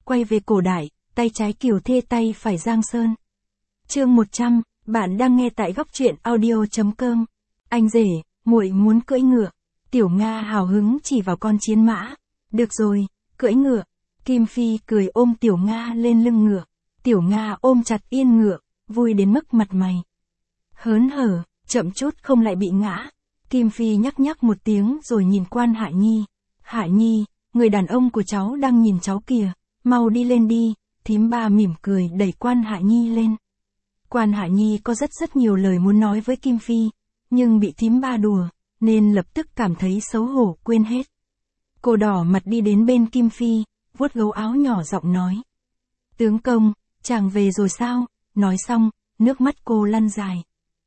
quay về cổ đại, tay trái Kiều Thê tay phải Giang Sơn. Chương 100, bạn đang nghe tại góc truyện audio.com. Anh rể, muội muốn cưỡi ngựa. Tiểu Nga hào hứng chỉ vào con chiến mã. Được rồi, cưỡi ngựa. Kim Phi cười ôm Tiểu Nga lên lưng ngựa. Tiểu Nga ôm chặt yên ngựa, vui đến mức mặt mày hớn hở, chậm chút không lại bị ngã. Kim Phi nhắc nhắc một tiếng rồi nhìn Quan Hạ Nhi. Hạ Nhi, người đàn ông của cháu đang nhìn cháu kìa, mau đi lên đi. Thím ba mỉm cười đẩy Quan Hạ Nhi lên. Quan Hạ Nhi có rất nhiều lời muốn nói với Kim Phi, nhưng bị thím ba đùa, nên lập tức cảm thấy xấu hổ quên hết. Cô đỏ mặt đi đến bên Kim Phi, vuốt gấu áo nhỏ giọng nói. Tướng công, chàng về rồi sao? Nói xong, nước mắt cô lăn dài.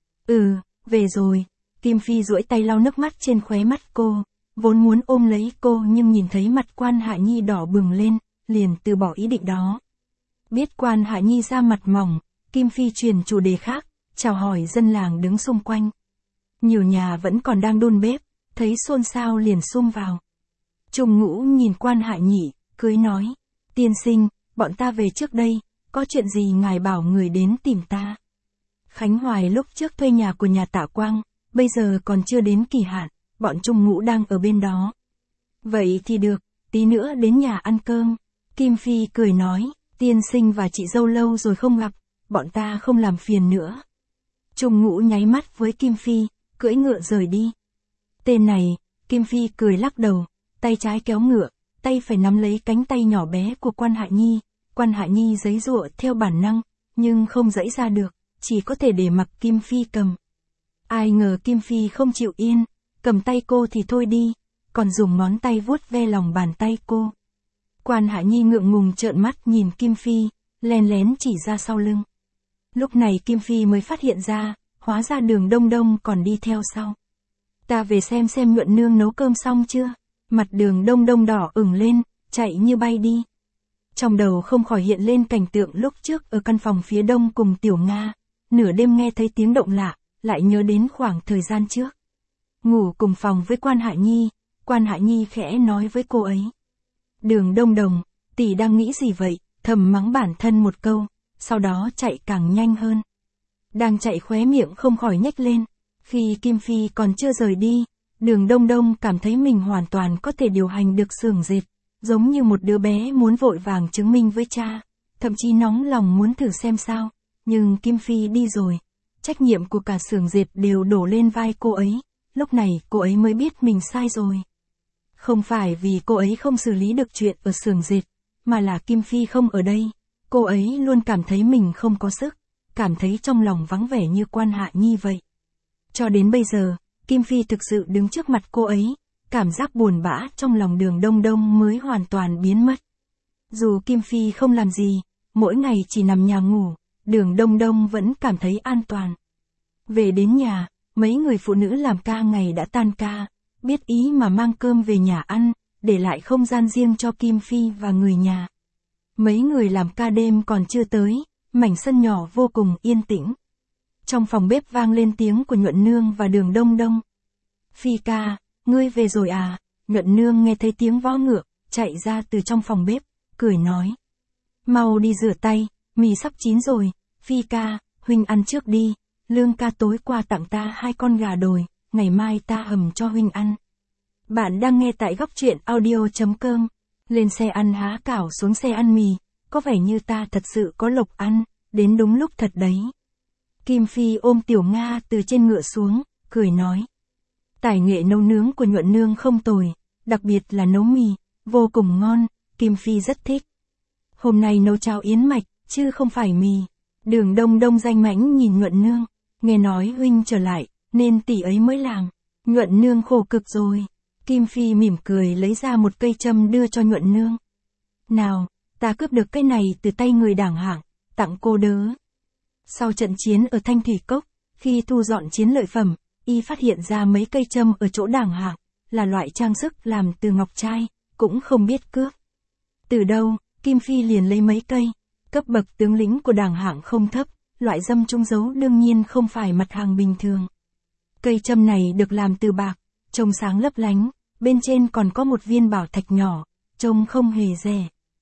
Về rồi. Kim Phi duỗi tay lau nước mắt trên khóe mắt cô, vốn muốn ôm lấy cô nhưng nhìn thấy mặt Quan Hạ Nhi đỏ bừng lên, liền từ bỏ ý định đó. Biết Quan Hạ Nhi ra mặt mỏng, Kim Phi chuyển chủ đề khác, chào hỏi dân làng đứng xung quanh. Nhiều nhà vẫn còn đang đun bếp, thấy xôn xao liền xung vào. Trùng Ngũ nhìn Quan Hạ Nhị, cười nói, tiên sinh, bọn ta về trước đây, có chuyện gì ngài bảo người đến tìm ta. Khánh Hoài lúc trước thuê nhà của nhà Tạ Quang, bây giờ còn chưa đến kỳ hạn, bọn Trùng Ngũ đang ở bên đó. Vậy thì được, tí nữa đến nhà ăn cơm. Kim Phi cười nói, tiên sinh và chị dâu lâu rồi không gặp, bọn ta không làm phiền nữa. Trùng Ngũ nháy mắt với Kim Phi, cưỡi ngựa rời đi. Tên này, Kim Phi cười lắc đầu, tay trái kéo ngựa, tay phải nắm lấy cánh tay nhỏ bé của Quan Hạ Nhi. Quan Hạ Nhi giãy giụa theo bản năng, nhưng không giãy ra được, chỉ có thể để mặc Kim Phi cầm. Ai ngờ Kim Phi không chịu yên, cầm tay cô thì thôi đi, còn dùng ngón tay vuốt ve lòng bàn tay cô. Quan Hạ Nhi ngượng ngùng trợn mắt nhìn Kim Phi, len lén chỉ ra sau lưng. Lúc này Kim Phi mới phát hiện ra, hóa ra Đường Đông Đông còn đi theo sau. Ta về xem Nhuận nương nấu cơm xong chưa? Mặt Đường Đông Đông đỏ ửng lên, chạy như bay đi. Trong đầu không khỏi hiện lên cảnh tượng lúc trước ở căn phòng phía đông cùng Tiểu Nga, nửa đêm nghe thấy tiếng động lạ, lại nhớ đến khoảng thời gian trước. Ngủ cùng phòng với Quan Hạ Nhi khẽ nói với cô ấy. Đường Đông Đông, tỷ đang nghĩ gì vậy? Thầm mắng bản thân một câu, sau đó chạy càng nhanh hơn. Đang chạy khóe miệng không khỏi nhếch lên. Khi Kim Phi còn chưa rời đi, Đường Đông Đông cảm thấy mình hoàn toàn có thể điều hành được xưởng dệt, giống như một đứa bé muốn vội vàng chứng minh với cha, thậm chí nóng lòng muốn thử xem sao. Nhưng Kim Phi đi rồi, trách nhiệm của cả xưởng dệt đều đổ lên vai cô ấy. Lúc này cô ấy mới biết mình sai rồi. Không phải vì cô ấy không xử lý được chuyện ở xưởng dệt, mà là Kim Phi không ở đây. Cô ấy luôn cảm thấy mình không có sức, cảm thấy trong lòng vắng vẻ như Quan Hạ Nhi vậy. Cho đến bây giờ, Kim Phi thực sự đứng trước mặt cô ấy, cảm giác buồn bã trong lòng Đường Đông Đông mới hoàn toàn biến mất. Dù Kim Phi không làm gì, mỗi ngày chỉ nằm nhà ngủ, Đường Đông Đông vẫn cảm thấy an toàn. Về đến nhà, mấy người phụ nữ làm ca ngày đã tan ca, biết ý mà mang cơm về nhà ăn, để lại không gian riêng cho Kim Phi và người nhà. Mấy người làm ca đêm còn chưa tới, mảnh sân nhỏ vô cùng yên tĩnh. Trong phòng bếp vang lên tiếng của Nhuận nương và Đường Đông Đông. Phi ca, ngươi về rồi à? Nhuận nương nghe thấy tiếng vó ngựa, chạy ra từ trong phòng bếp, cười nói. Mau đi rửa tay, mì sắp chín rồi. Phi ca, huynh ăn trước đi, Lương ca tối qua tặng ta 2 con gà đồi, ngày mai ta hầm cho huynh ăn. Bạn đang nghe tại góc truyện audio.com. Lên xe ăn há cảo xuống xe ăn mì, có vẻ như ta thật sự có lộc ăn, đến đúng lúc thật đấy. Kim Phi ôm Tiểu Nga từ trên ngựa xuống, cười nói. Tài nghệ nấu nướng của Nhuận nương không tồi, đặc biệt là nấu mì, vô cùng ngon, Kim Phi rất thích. Hôm nay nấu cháo yến mạch, chứ không phải mì. Đường Đông Đông danh mãnh nhìn Nhuận nương, nghe nói huynh trở lại, nên tỷ ấy mới làm. Nhuận nương khổ cực rồi. Kim Phi mỉm cười lấy ra một cây châm đưa cho Nhuận nương. Nào, ta cướp được cây này từ tay người đảng hạng, tặng cô đớ. Sau trận chiến ở Thanh Thủy Cốc, khi thu dọn chiến lợi phẩm, y phát hiện ra mấy cây châm ở chỗ đảng hạng, là loại trang sức làm từ ngọc trai, cũng không biết cướp. Từ đâu, Kim Phi liền lấy mấy cây. Cấp bậc tướng lĩnh của đảng hạng không thấp, loại dâm trung dấu đương nhiên không phải mặt hàng bình thường. Cây châm này được làm từ bạc, trông sáng lấp lánh, bên trên còn có một viên bảo thạch nhỏ, trông không hề rẻ.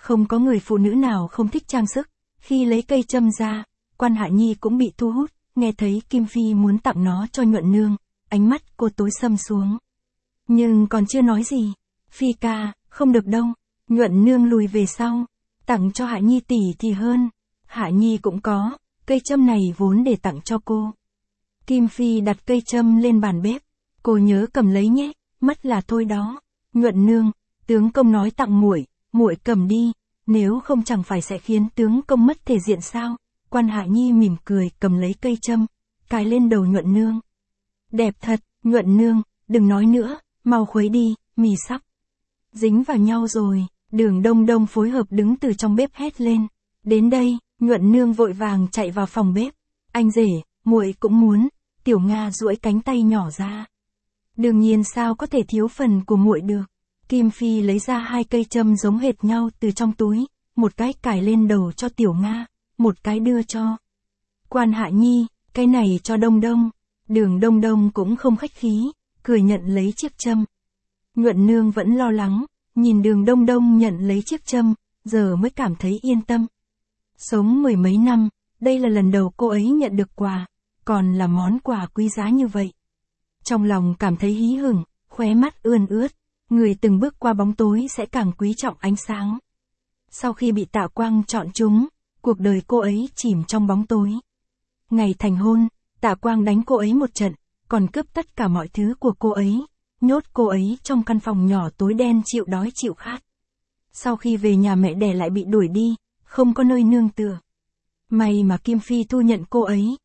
Không có người phụ nữ nào không thích trang sức, khi lấy cây châm ra, Quan Hạ Nhi cũng bị thu hút, nghe thấy Kim Phi muốn tặng nó cho Nhuận Nương, ánh mắt cô tối sầm xuống. Nhưng còn chưa nói gì, Phi ca, không được đâu, Nhuận Nương lùi về sau, tặng cho Hạ Nhi tỷ thì hơn, Hạ Nhi cũng có, cây châm này vốn để tặng cho cô. Kim Phi đặt cây châm lên bàn bếp, cô nhớ cầm lấy nhé, mất là thôi đó. Nhuận Nương, tướng công nói tặng muội, muội cầm đi, nếu không chẳng phải sẽ khiến tướng công mất thể diện sao? Quan Hạ Nhi mỉm cười cầm lấy cây châm, cài lên đầu Nhuận Nương. Đẹp thật, Nhuận Nương, đừng nói nữa, mau khuấy đi, mì sắp dính vào nhau rồi. Đường Đông Đông phối hợp đứng từ trong bếp hét lên. Đến đây, Nhuận Nương vội vàng chạy vào phòng bếp. Anh rể, muội cũng muốn. Tiểu Nga duỗi cánh tay nhỏ ra. Đương nhiên sao có thể thiếu phần của muội được. Kim Phi lấy ra 2 cây châm giống hệt nhau từ trong túi, một cái cài lên đầu cho Tiểu Nga, một cái đưa cho Quan Hạ Nhi, cái này cho Đông Đông. Đường Đông Đông cũng không khách khí, cười nhận lấy chiếc châm. Nhuận Nương vẫn lo lắng, nhìn Đường Đông Đông nhận lấy chiếc châm, giờ mới cảm thấy yên tâm. Sống 10 mấy năm, đây là lần đầu cô ấy nhận được quà, còn là món quà quý giá như vậy. Trong lòng cảm thấy hí hửng, khóe mắt ươn ướt, người từng bước qua bóng tối sẽ càng quý trọng ánh sáng. Sau khi bị Tạ Quang chọn chúng, cuộc đời cô ấy chìm trong bóng tối. Ngày thành hôn, Tạ Quang đánh cô ấy một trận, còn cướp tất cả mọi thứ của cô ấy, nhốt cô ấy trong căn phòng nhỏ tối đen chịu đói chịu khát. Sau khi về nhà mẹ đẻ lại bị đuổi đi, không có nơi nương tựa. May mà Kim Phi thu nhận cô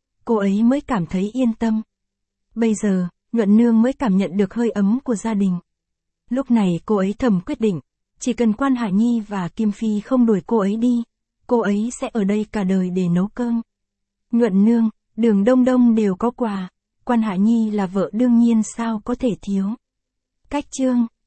ấy mới cảm thấy yên tâm. Bây giờ, Nhuận Nương mới cảm nhận được hơi ấm của gia đình. Lúc này cô ấy thầm quyết định, chỉ cần Quan Hạ Nhi và Kim Phi không đuổi cô ấy đi, cô ấy sẽ ở đây cả đời để nấu cơm. Nhuận Nương, Đường Đông Đông đều có quà, Quan Hạ Nhi là vợ đương nhiên sao có thể thiếu. Cách chương